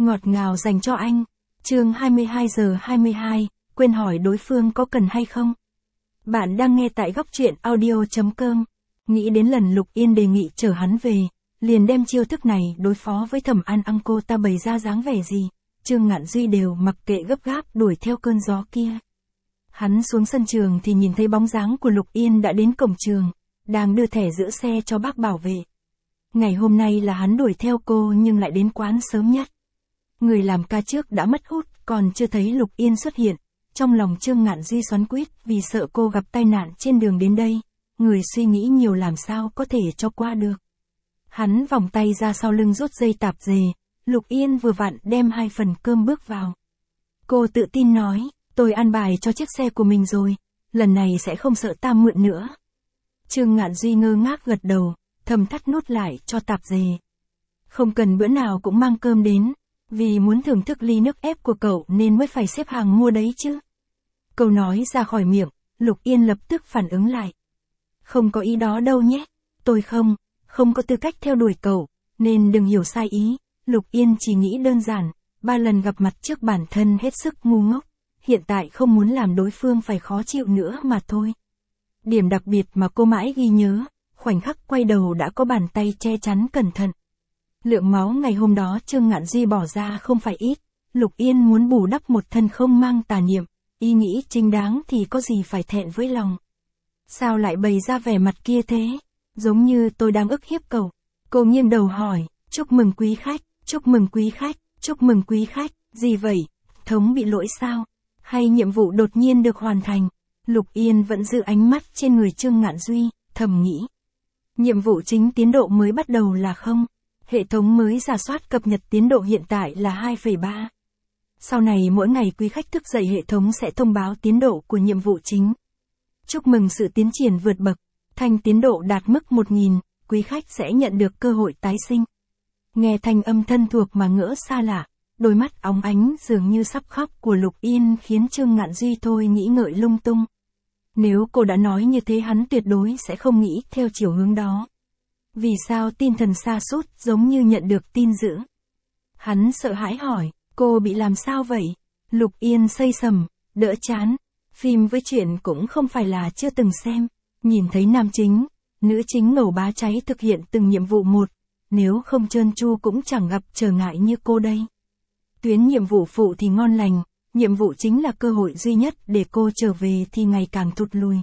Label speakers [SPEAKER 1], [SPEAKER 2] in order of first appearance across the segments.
[SPEAKER 1] ngọt ngào dành cho anh. Chương 22:22, quên hỏi đối phương có cần hay không. Bạn đang nghe tại góc truyện audio.com. Nghĩ đến lần Lục Yên đề nghị chở hắn về, liền đem chiêu thức này đối phó với Thẩm An An cô ta bày ra dáng vẻ gì, Trương Ngạn Duy đều mặc kệ gấp gáp đuổi theo cơn gió kia. Hắn xuống sân trường thì nhìn thấy bóng dáng của Lục Yên đã đến cổng trường, đang đưa thẻ giữ xe cho bác bảo vệ. Ngày hôm nay là hắn đuổi theo cô nhưng lại đến quán sớm nhất. Người làm ca trước đã mất hút, còn chưa thấy Lục Yên xuất hiện. Trong lòng Trương Ngạn Duy xoắn quýt vì sợ cô gặp tai nạn trên đường đến đây. Người suy nghĩ nhiều làm sao có thể cho qua được. Hắn vòng tay ra sau lưng rút dây tạp dề. Lục Yên vừa vặn đem 2 phần cơm bước vào. Cô tự tin nói, tôi an bài cho chiếc xe của mình rồi, lần này sẽ không sợ ta mượn nữa. Trương Ngạn Duy ngơ ngác gật đầu, thầm thắt nút lại cho tạp dề. Không cần bữa nào cũng mang cơm đến, vì muốn thưởng thức ly nước ép của cậu nên mới phải xếp hàng mua đấy chứ. Câu nói ra khỏi miệng, Lục Yên lập tức phản ứng lại. Không có ý đó đâu nhé, tôi không có tư cách theo đuổi cậu, nên đừng hiểu sai ý. Lục Yên chỉ nghĩ đơn giản, 3 lần gặp mặt trước bản thân hết sức ngu ngốc, hiện tại không muốn làm đối phương phải khó chịu nữa mà thôi. Điểm đặc biệt mà cô mãi ghi nhớ, khoảnh khắc quay đầu đã có bàn tay che chắn cẩn thận. Lượng máu ngày hôm đó Trương Ngạn Duy bỏ ra không phải ít, Lục Yên muốn bù đắp một thân không mang tà niệm, ý nghĩ chính đáng thì có gì phải thẹn với lòng. Sao lại bày ra vẻ mặt kia thế, giống như tôi đang ức hiếp cậu. Cô nghiêng đầu hỏi, chúc mừng quý khách, chúc mừng quý khách, chúc mừng quý khách, gì vậy, thống bị lỗi sao, hay nhiệm vụ đột nhiên được hoàn thành. Lục Yên vẫn giữ ánh mắt trên người Trương Ngạn Duy, thầm nghĩ. Nhiệm vụ chính tiến độ mới bắt đầu là 0. Hệ thống mới rà soát cập nhật tiến độ hiện tại là 2,3. Sau này mỗi ngày quý khách thức dậy hệ thống sẽ thông báo tiến độ của nhiệm vụ chính. Chúc mừng sự tiến triển vượt bậc, thanh tiến độ đạt mức 1000, quý khách sẽ nhận được cơ hội tái sinh. Nghe thanh âm thân thuộc mà ngỡ xa lạ, đôi mắt óng ánh dường như sắp khóc của Lục Yên khiến Trương Ngạn Duy thôi nghĩ ngợi lung tung. Nếu cô đã nói như thế hắn tuyệt đối sẽ không nghĩ theo chiều hướng đó. Vì sao tinh thần sa sút giống như nhận được tin dữ? Hắn sợ hãi hỏi, cô bị làm sao vậy? Lục Yên xây sầm, đỡ chán. Phim với chuyện cũng không phải là chưa từng xem. Nhìn thấy nam chính, nữ chính ngầu bá cháy thực hiện từng nhiệm vụ một. Nếu không trơn tru cũng chẳng gặp trở ngại như cô đây. Tuyến nhiệm vụ phụ thì ngon lành, nhiệm vụ chính là cơ hội duy nhất để cô trở về thì ngày càng thụt lùi.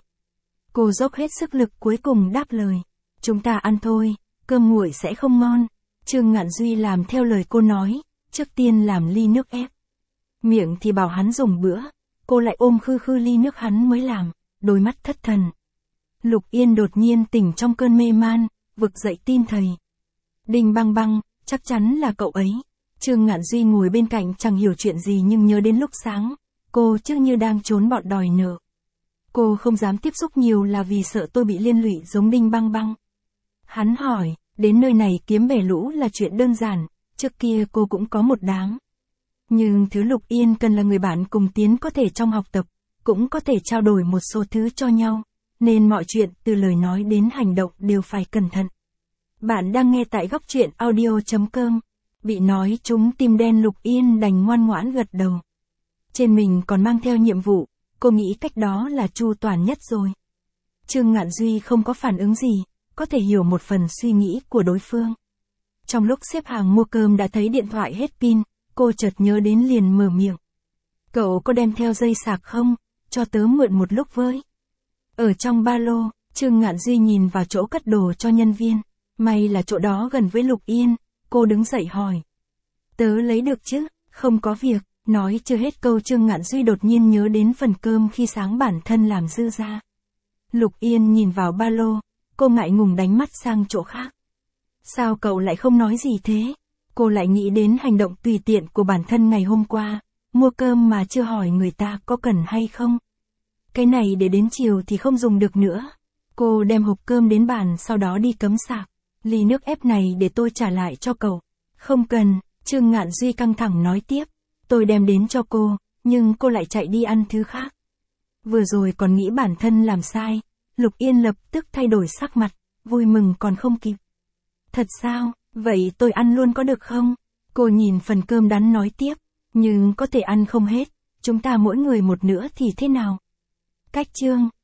[SPEAKER 1] Cô dốc hết sức lực cuối cùng đáp lời. Chúng ta ăn thôi, cơm nguội sẽ không ngon. Trương Ngạn Duy làm theo lời cô nói, trước tiên làm ly nước ép. Miệng thì bảo hắn dùng bữa, cô lại ôm khư khư ly nước hắn mới làm, đôi mắt thất thần. Lục Yên đột nhiên tỉnh trong cơn mê man, vực dậy tin thầy. Đinh băng băng, chắc chắn là cậu ấy. Trương Ngạn Duy ngồi bên cạnh chẳng hiểu chuyện gì nhưng nhớ đến lúc sáng, cô trước như đang trốn bọn đòi nợ. Cô không dám tiếp xúc nhiều là vì sợ tôi bị liên lụy giống Đinh băng băng. Hắn hỏi, đến nơi này kiếm bể lũ là chuyện đơn giản, trước kia cô cũng có một đám. Nhưng thứ Lục Yên cần là người bạn cùng tiến có thể trong học tập, cũng có thể trao đổi một số thứ cho nhau, nên mọi chuyện từ lời nói đến hành động đều phải cẩn thận. Bạn đang nghe tại góc truyện audio.com. Bị nói trúng tim đen Lục Yên đành ngoan ngoãn gật đầu. Trên mình còn mang theo nhiệm vụ, cô nghĩ cách đó là chu toàn nhất rồi. Trương Ngạn Duy không có phản ứng gì, có thể hiểu một phần suy nghĩ của đối phương. Trong lúc xếp hàng mua cơm đã thấy điện thoại hết pin, cô chợt nhớ đến liền mở miệng. Cậu có đem theo dây sạc không, cho tớ mượn một lúc với. Ở trong ba lô, Trương Ngạn Duy nhìn vào chỗ cất đồ cho nhân viên, may là chỗ đó gần với Lục Yên. Cô đứng dậy hỏi. Tớ lấy được chứ, không có việc. Nói chưa hết câu Trương Ngạn Duy đột nhiên nhớ đến phần cơm khi sáng bản thân làm dư ra. Lục Yên nhìn vào ba lô, cô ngại ngùng đánh mắt sang chỗ khác. Sao cậu lại không nói gì thế? Cô lại nghĩ đến hành động tùy tiện của bản thân ngày hôm qua, mua cơm mà chưa hỏi người ta có cần hay không. Cái này để đến chiều thì không dùng được nữa. Cô đem hộp cơm đến bàn sau đó đi cắm sạc. Ly nước ép này để tôi trả lại cho cậu. Không cần, Trương Ngạn Duy căng thẳng nói tiếp. Tôi đem đến cho cô, nhưng cô lại chạy đi ăn thứ khác. Vừa rồi còn nghĩ bản thân làm sai, Lục Yên lập tức thay đổi sắc mặt, vui mừng còn không kịp. Thật sao, vậy tôi ăn luôn có được không? Cô nhìn phần cơm đắn nói tiếp, nhưng có thể ăn không hết, chúng ta mỗi người một nửa thì thế nào? Cách chương